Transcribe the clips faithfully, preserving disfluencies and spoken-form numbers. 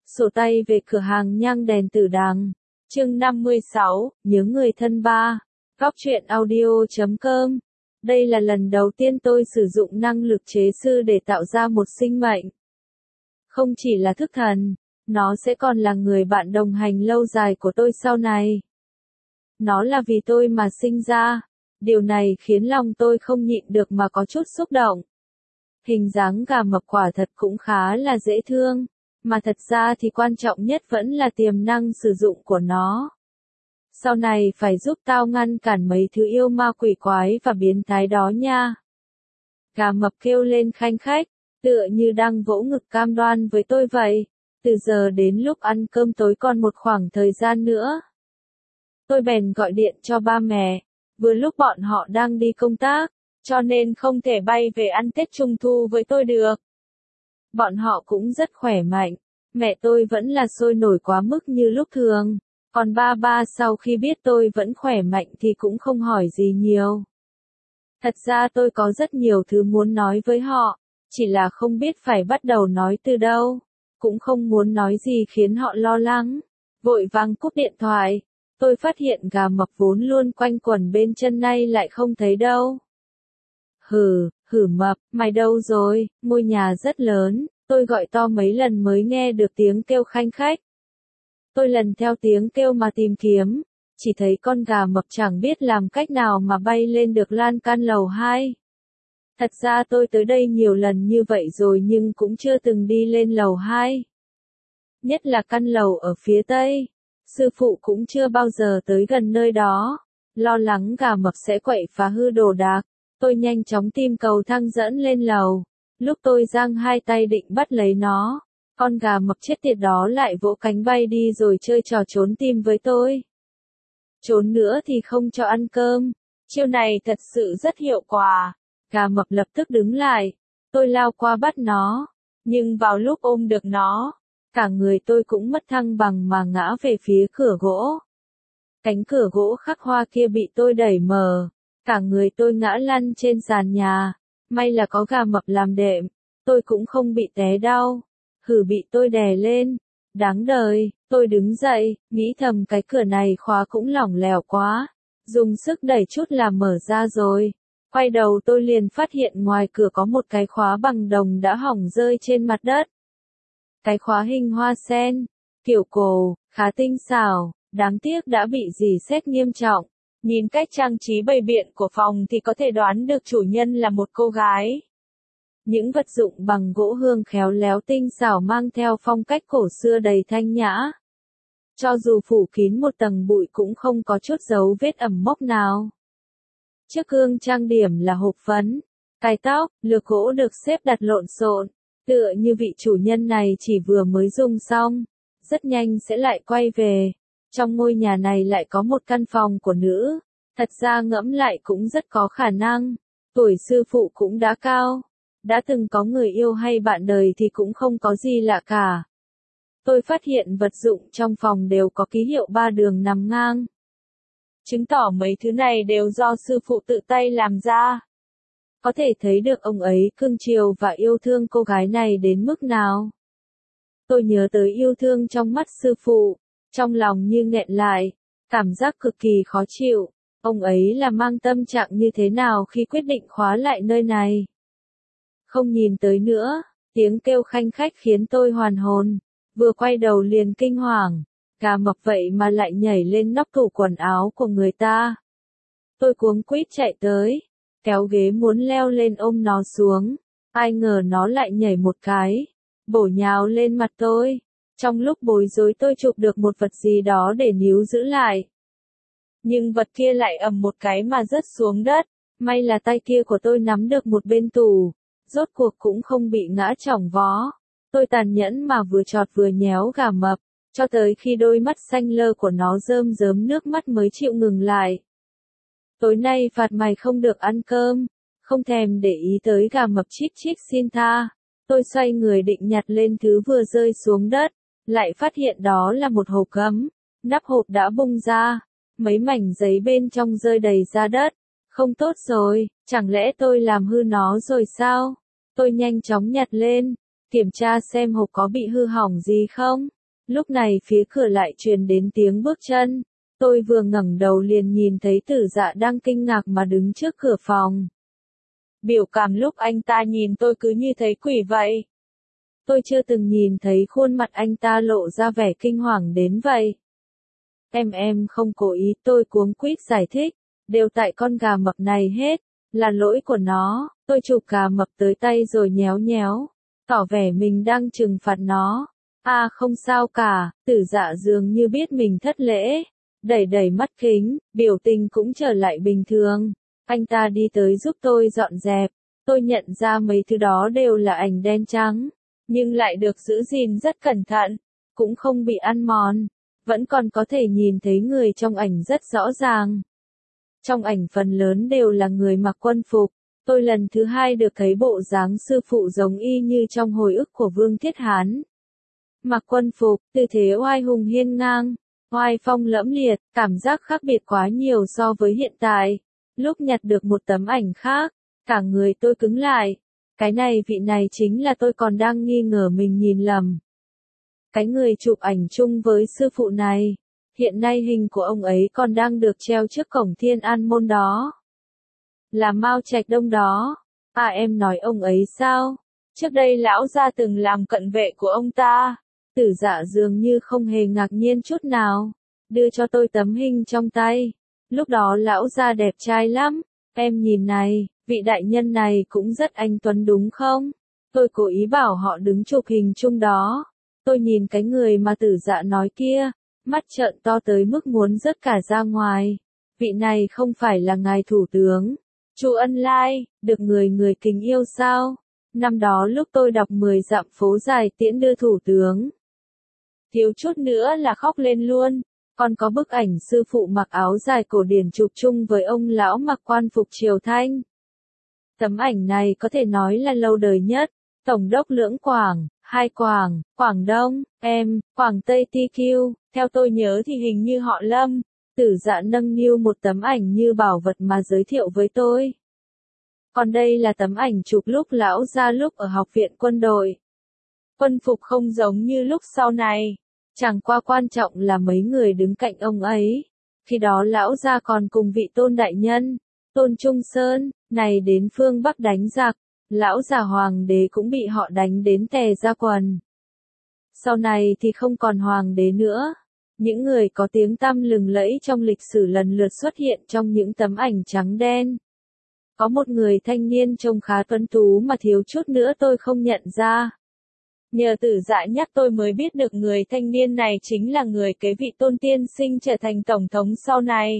Sổ tay về cửa hàng nhang đèn tử đằng. Chương năm mươi sáu, nhớ người thân ba. Góc truyện audio chấm com. Đây là lần đầu tiên tôi sử dụng năng lực chế sư để tạo ra một sinh mệnh. Không chỉ là thức thần, nó sẽ còn là người bạn đồng hành lâu dài của tôi sau này. Nó là vì tôi mà sinh ra. Điều này khiến lòng tôi không nhịn được mà có chút xúc động. Hình dáng gà mập quả thật cũng khá là dễ thương, mà thật ra thì quan trọng nhất vẫn là tiềm năng sử dụng của nó. Sau này phải giúp tao ngăn cản mấy thứ yêu ma quỷ quái và biến thái đó nha. Gà mập kêu lên khanh khách, tựa như đang vỗ ngực cam đoan với tôi vậy. Từ giờ đến lúc ăn cơm tối còn một khoảng thời gian nữa. Tôi bèn gọi điện cho ba mẹ, vừa lúc bọn họ đang đi công tác, cho nên không thể bay về ăn Tết Trung Thu với tôi được. Bọn họ cũng rất khỏe mạnh, mẹ tôi vẫn là sôi nổi quá mức như lúc thường, còn ba ba sau khi biết tôi vẫn khỏe mạnh thì cũng không hỏi gì nhiều. Thật ra tôi có rất nhiều thứ muốn nói với họ, chỉ là không biết phải bắt đầu nói từ đâu, cũng không muốn nói gì khiến họ lo lắng. Vội vàng cúp điện thoại, tôi phát hiện gà mập vốn luôn quanh quẩn bên chân nay lại không thấy đâu. Hừ, hử mập, mày đâu rồi? Ngôi nhà rất lớn, tôi gọi to mấy lần mới nghe được tiếng kêu khanh khách. Tôi lần theo tiếng kêu mà tìm kiếm, chỉ thấy con gà mập chẳng biết làm cách nào mà bay lên được lan can lầu hai. Thật ra tôi tới đây nhiều lần như vậy rồi nhưng cũng chưa từng đi lên lầu hai. Nhất là căn lầu ở phía tây, sư phụ cũng chưa bao giờ tới gần nơi đó, lo lắng gà mập sẽ quậy phá hư đồ đạc. Tôi nhanh chóng tìm cầu thang dẫn lên lầu. Lúc tôi giang hai tay định bắt lấy nó, con gà mập chết tiệt đó lại vỗ cánh bay đi rồi chơi trò trốn tìm với tôi. Trốn nữa thì không cho ăn cơm. Chiêu này thật sự rất hiệu quả. Gà mập lập tức đứng lại. Tôi lao qua bắt nó. Nhưng vào lúc ôm được nó, cả người tôi cũng mất thăng bằng mà ngã về phía cửa gỗ. Cánh cửa gỗ khắc hoa kia bị tôi đẩy mở. Cả người tôi ngã lăn trên sàn nhà, may là có gà mập làm đệm, tôi cũng không bị té đau, hử bị tôi đè lên, đáng đời, tôi đứng dậy, nghĩ thầm cái cửa này khóa cũng lỏng lẻo quá, dùng sức đẩy chút là mở ra rồi, quay đầu tôi liền phát hiện ngoài cửa có một cái khóa bằng đồng đã hỏng rơi trên mặt đất. Cái khóa hình hoa sen, kiểu cổ, khá tinh xảo, đáng tiếc đã bị rỉ sét nghiêm trọng. Nhìn cách trang trí bày biện của phòng thì có thể đoán được chủ nhân là một cô gái. Những vật dụng bằng gỗ hương khéo léo tinh xảo mang theo phong cách cổ xưa đầy thanh nhã. Cho dù phủ kín một tầng bụi cũng không có chút dấu vết ẩm mốc nào. Chiếc gương trang điểm là hộp phấn, cài tóc, lược gỗ được xếp đặt lộn xộn, tựa như vị chủ nhân này chỉ vừa mới dùng xong, rất nhanh sẽ lại quay về. Trong ngôi nhà này lại có một căn phòng của nữ, thật ra ngẫm lại cũng rất có khả năng, tuổi sư phụ cũng đã cao, đã từng có người yêu hay bạn đời thì cũng không có gì lạ cả. Tôi phát hiện vật dụng trong phòng đều có ký hiệu ba đường nằm ngang. Chứng tỏ mấy thứ này đều do sư phụ tự tay làm ra. Có thể thấy được ông ấy cưng chiều và yêu thương cô gái này đến mức nào. Tôi nhớ tới yêu thương trong mắt sư phụ. Trong lòng như nghẹn lại, cảm giác cực kỳ khó chịu, ông ấy là mang tâm trạng như thế nào khi quyết định khóa lại nơi này. Không nhìn tới nữa, tiếng kêu khanh khách khiến tôi hoàn hồn, vừa quay đầu liền kinh hoàng, gà mập vậy mà lại nhảy lên nóc tủ quần áo của người ta. Tôi cuống quýt chạy tới, kéo ghế muốn leo lên ôm nó xuống, ai ngờ nó lại nhảy một cái, bổ nhào lên mặt tôi. Trong lúc bối rối tôi chụp được một vật gì đó để níu giữ lại. Nhưng vật kia lại ầm một cái mà rớt xuống đất, may là tay kia của tôi nắm được một bên tủ, rốt cuộc cũng không bị ngã chỏng vó. Tôi tàn nhẫn mà vừa chọt vừa nhéo gà mập, cho tới khi đôi mắt xanh lơ của nó rơm rớm nước mắt mới chịu ngừng lại. Tối nay phạt mày không được ăn cơm, không thèm để ý tới gà mập chít chít xin tha. Tôi xoay người định nhặt lên thứ vừa rơi xuống đất. Lại phát hiện đó là một hộp gấm, nắp hộp đã bung ra, mấy mảnh giấy bên trong rơi đầy ra đất. Không tốt rồi, chẳng lẽ tôi làm hư nó rồi sao? Tôi nhanh chóng nhặt lên, kiểm tra xem hộp có bị hư hỏng gì không. Lúc này phía cửa lại truyền đến tiếng bước chân. Tôi vừa ngẩng đầu liền nhìn thấy Tử Dạ đang kinh ngạc mà đứng trước cửa phòng. Biểu cảm lúc anh ta nhìn tôi cứ như thấy quỷ vậy. Tôi chưa từng nhìn thấy khuôn mặt anh ta lộ ra vẻ kinh hoàng đến vậy. Em em không cố ý, tôi cuống quýt giải thích, đều tại con gà mập này hết, là lỗi của nó. Tôi chụp gà mập tới tay rồi nhéo nhéo, tỏ vẻ mình đang trừng phạt nó. À không sao cả, Tử Dạ dường như biết mình thất lễ, đẩy đẩy mắt kính, biểu tình cũng trở lại bình thường. Anh ta đi tới giúp tôi dọn dẹp, tôi nhận ra mấy thứ đó đều là ảnh đen trắng, nhưng lại được giữ gìn rất cẩn thận, cũng không bị ăn mòn, vẫn còn có thể nhìn thấy người trong ảnh rất rõ ràng. Trong ảnh phần lớn đều là người mặc quân phục, tôi lần thứ hai được thấy bộ dáng sư phụ giống y như trong hồi ức của Vương Thiết Hán. Mặc quân phục, tư thế oai hùng hiên ngang, oai phong lẫm liệt, cảm giác khác biệt quá nhiều so với hiện tại. Lúc nhặt được một tấm ảnh khác, cả người tôi cứng lại. Cái này vị này chính là tôi còn đang nghi ngờ mình nhìn lầm. Cái người chụp ảnh chung với sư phụ này, hiện nay hình của ông ấy còn đang được treo trước cổng Thiên An Môn đó. Là Mao Trạch Đông đó. À em nói ông ấy sao? Trước đây lão gia từng làm cận vệ của ông ta. Tử Dạ dường như không hề ngạc nhiên chút nào, đưa cho tôi tấm hình trong tay. Lúc đó lão gia đẹp trai lắm, em nhìn này, vị đại nhân này cũng rất anh tuấn đúng không? Tôi cố ý bảo họ đứng chụp hình chung đó. Tôi nhìn cái người mà Tử Dạ nói kia, mắt trợn to tới mức muốn rớt cả ra ngoài. Vị này không phải là ngài thủ tướng Chu Ân Lai, được người người kính yêu sao? Năm đó lúc tôi đọc mười dặm phố dài tiễn đưa thủ tướng, thiếu chút nữa là khóc lên luôn. Còn có bức ảnh sư phụ mặc áo dài cổ điển chụp chung với ông lão mặc quan phục triều Thanh. Tấm ảnh này có thể nói là lâu đời nhất. Tổng đốc Lưỡng Quảng, Hai Quảng, Quảng Đông, em, Quảng Tây tê quy, theo tôi nhớ thì hình như họ Lâm. Tử Dạ nâng niu một tấm ảnh như bảo vật mà giới thiệu với tôi. Còn đây là tấm ảnh chụp lúc lão ra lúc ở học viện quân đội. Quân phục không giống như lúc sau này. Chẳng qua quan trọng là mấy người đứng cạnh ông ấy. Khi đó lão gia còn cùng vị Tôn đại nhân, Tôn Trung Sơn, này đến phương Bắc đánh giặc, lão già hoàng đế cũng bị họ đánh đến tè ra quần. Sau này thì không còn hoàng đế nữa. Những người có tiếng tăm lừng lẫy trong lịch sử lần lượt xuất hiện trong những tấm ảnh trắng đen. Có một người thanh niên trông khá tuấn tú mà thiếu chút nữa tôi không nhận ra. Nhờ Tử Dạ nhắc tôi mới biết được người thanh niên này chính là người kế vị Tôn tiên sinh trở thành tổng thống sau này.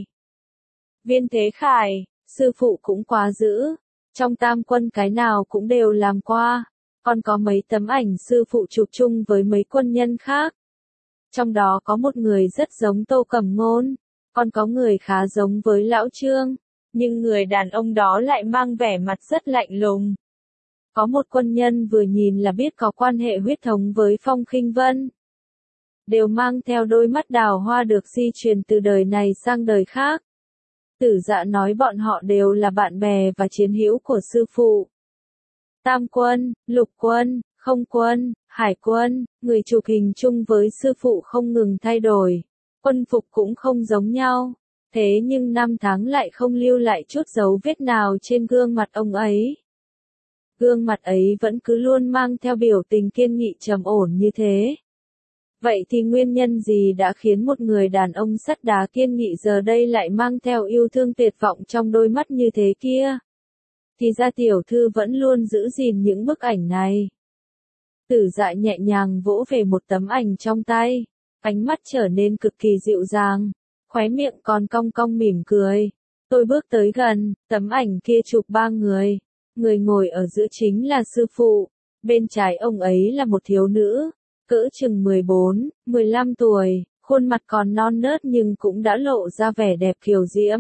Viên Thế Khải, sư phụ cũng quá dữ. Trong tam quân cái nào cũng đều làm qua. Còn có mấy tấm ảnh sư phụ chụp chung với mấy quân nhân khác. Trong đó có một người rất giống Tô Cẩm Ngôn. Còn có người khá giống với Lão Trương. Nhưng người đàn ông đó lại mang vẻ mặt rất lạnh lùng. Có một quân nhân vừa nhìn là biết có quan hệ huyết thống với Phong Khinh Vân. Đều mang theo đôi mắt đào hoa được di truyền từ đời này sang đời khác. Tử Dạ nói bọn họ đều là bạn bè và chiến hữu của sư phụ. Tam quân, lục quân, không quân, hải quân, người chụp hình chung với sư phụ không ngừng thay đổi. Quân phục cũng không giống nhau. Thế nhưng năm tháng lại không lưu lại chút dấu vết nào trên gương mặt ông ấy. Gương mặt ấy vẫn cứ luôn mang theo biểu tình kiên nghị trầm ổn như thế. Vậy thì nguyên nhân gì đã khiến một người đàn ông sắt đá kiên nghị giờ đây lại mang theo yêu thương tuyệt vọng trong đôi mắt như thế kia? Thì ra tiểu thư vẫn luôn giữ gìn những bức ảnh này. Tử Dạ nhẹ nhàng vỗ về một tấm ảnh trong tay, ánh mắt trở nên cực kỳ dịu dàng, khóe miệng còn cong cong mỉm cười. Tôi bước tới gần, tấm ảnh kia chụp ba người. Người ngồi ở giữa chính là sư phụ, bên trái ông ấy là một thiếu nữ, cỡ chừng mười bốn, mười lăm tuổi, khuôn mặt còn non nớt nhưng cũng đã lộ ra vẻ đẹp kiều diễm.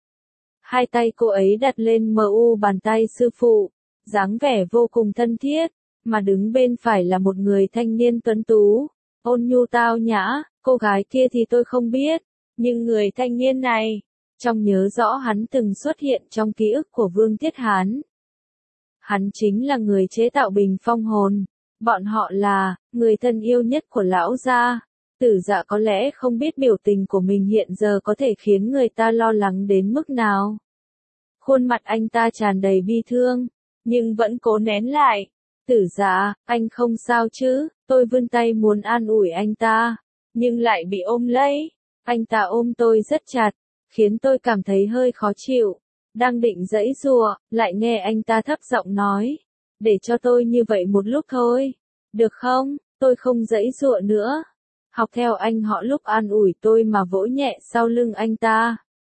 Hai tay cô ấy đặt lên mờ u bàn tay sư phụ, dáng vẻ vô cùng thân thiết, mà đứng bên phải là một người thanh niên tuấn tú, ôn nhu tao nhã, cô gái kia thì tôi không biết, nhưng người thanh niên này, trong nhớ rõ hắn từng xuất hiện trong ký ức của Vương Thiết Hán. Hắn chính là người chế tạo bình phong hồn. Bọn họ là người thân yêu nhất của lão gia. Tử Dạ có lẽ không biết biểu tình của mình hiện giờ có thể khiến người ta lo lắng đến mức nào. Khuôn mặt anh ta tràn đầy bi thương, nhưng vẫn cố nén lại. Tử Dạ, anh không sao chứ? Tôi vươn tay muốn an ủi anh ta, nhưng lại bị ôm lấy. Anh ta ôm tôi rất chặt, khiến tôi cảm thấy hơi khó chịu. Đang định giãy giụa, lại nghe anh ta thấp giọng nói, để cho tôi như vậy một lúc thôi. Được không? Tôi không giãy giụa nữa. Học theo anh họ lúc an ủi tôi mà vỗ nhẹ sau lưng anh ta.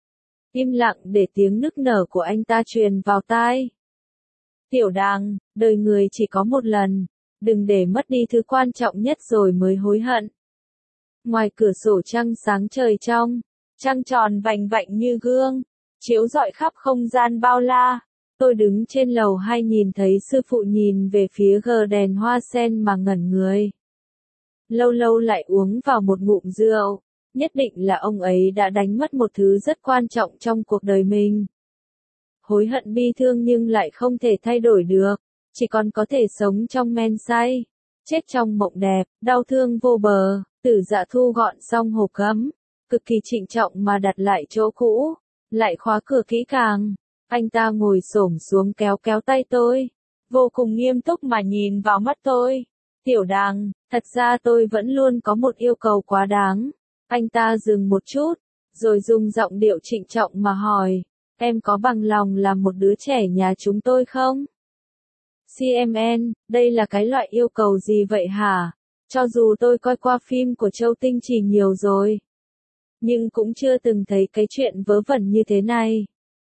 Im lặng để tiếng nức nở của anh ta truyền vào tai. Tiểu Đằng, đời người chỉ có một lần, đừng để mất đi thứ quan trọng nhất rồi mới hối hận. Ngoài cửa sổ trăng sáng trời trong, trăng tròn vành vạnh như gương, chiếu rọi khắp không gian bao la. Tôi đứng trên lầu hai nhìn thấy sư phụ nhìn về phía gờ đèn hoa sen mà ngẩn người. Lâu lâu lại uống vào một ngụm rượu, nhất định là ông ấy đã đánh mất một thứ rất quan trọng trong cuộc đời mình. Hối hận bi thương nhưng lại không thể thay đổi được, chỉ còn có thể sống trong men say, chết trong mộng đẹp, đau thương vô bờ. Tử Dạ thu gọn xong hộp gấm, cực kỳ trịnh trọng mà đặt lại chỗ cũ, lại khóa cửa kỹ càng. Anh ta ngồi xổm xuống kéo kéo tay tôi, vô cùng nghiêm túc mà nhìn vào mắt tôi. Tiểu Đằng, thật ra tôi vẫn luôn có một yêu cầu quá đáng. Anh ta dừng một chút, rồi dùng giọng điệu trịnh trọng mà hỏi, em có bằng lòng làm một đứa trẻ nhà chúng tôi không? xê em en, đây là cái loại yêu cầu gì vậy hả? Cho dù tôi coi qua phim của Châu Tinh Trì nhiều rồi, nhưng cũng chưa từng thấy cái chuyện vớ vẩn như thế này.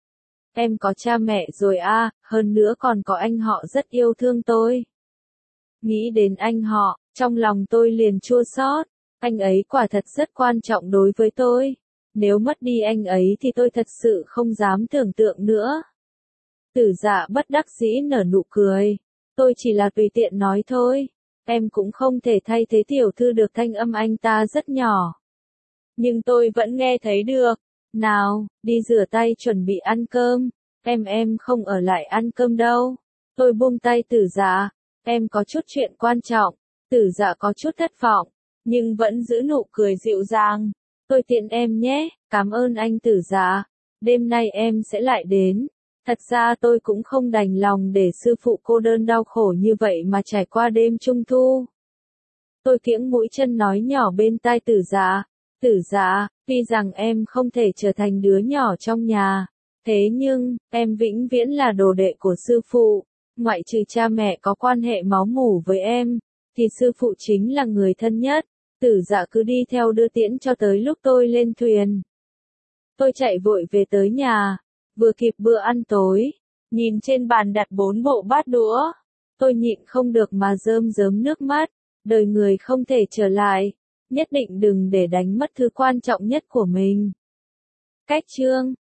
Em có cha mẹ rồi à, hơn nữa còn có anh họ rất yêu thương tôi. Nghĩ đến anh họ, trong lòng tôi liền chua xót. Anh ấy quả thật rất quan trọng đối với tôi. Nếu mất đi anh ấy thì tôi thật sự không dám tưởng tượng nữa. Tử Dạ bất đắc dĩ nở nụ cười. Tôi chỉ là tùy tiện nói thôi. Em cũng không thể thay thế tiểu thư được, thanh âm anh ta rất nhỏ. Nhưng tôi vẫn nghe thấy được. Nào, đi rửa tay chuẩn bị ăn cơm. Em em không ở lại ăn cơm đâu. Tôi buông tay Tử Dạ. Em có chút chuyện quan trọng. Tử Dạ có chút thất vọng, nhưng vẫn giữ nụ cười dịu dàng. Tôi tiện em nhé, cảm ơn anh Tử Dạ. Đêm nay em sẽ lại đến. Thật ra tôi cũng không đành lòng để sư phụ cô đơn đau khổ như vậy mà trải qua đêm trung thu. Tôi kiễng mũi chân nói nhỏ bên tai Tử Dạ. Tử Dạ, tuy rằng em không thể trở thành đứa nhỏ trong nhà, thế nhưng, em vĩnh viễn là đồ đệ của sư phụ. Ngoại trừ cha mẹ có quan hệ máu mủ với em, thì sư phụ chính là người thân nhất. Tử Dạ cứ đi theo đưa tiễn cho tới lúc tôi lên thuyền. Tôi chạy vội về tới nhà, vừa kịp bữa ăn tối, nhìn trên bàn đặt bốn bộ bát đũa. Tôi nhịn không được mà rơm rớm nước mắt, đời người không thể trở lại, nhất định đừng để đánh mất thứ quan trọng nhất của mình. Cách chương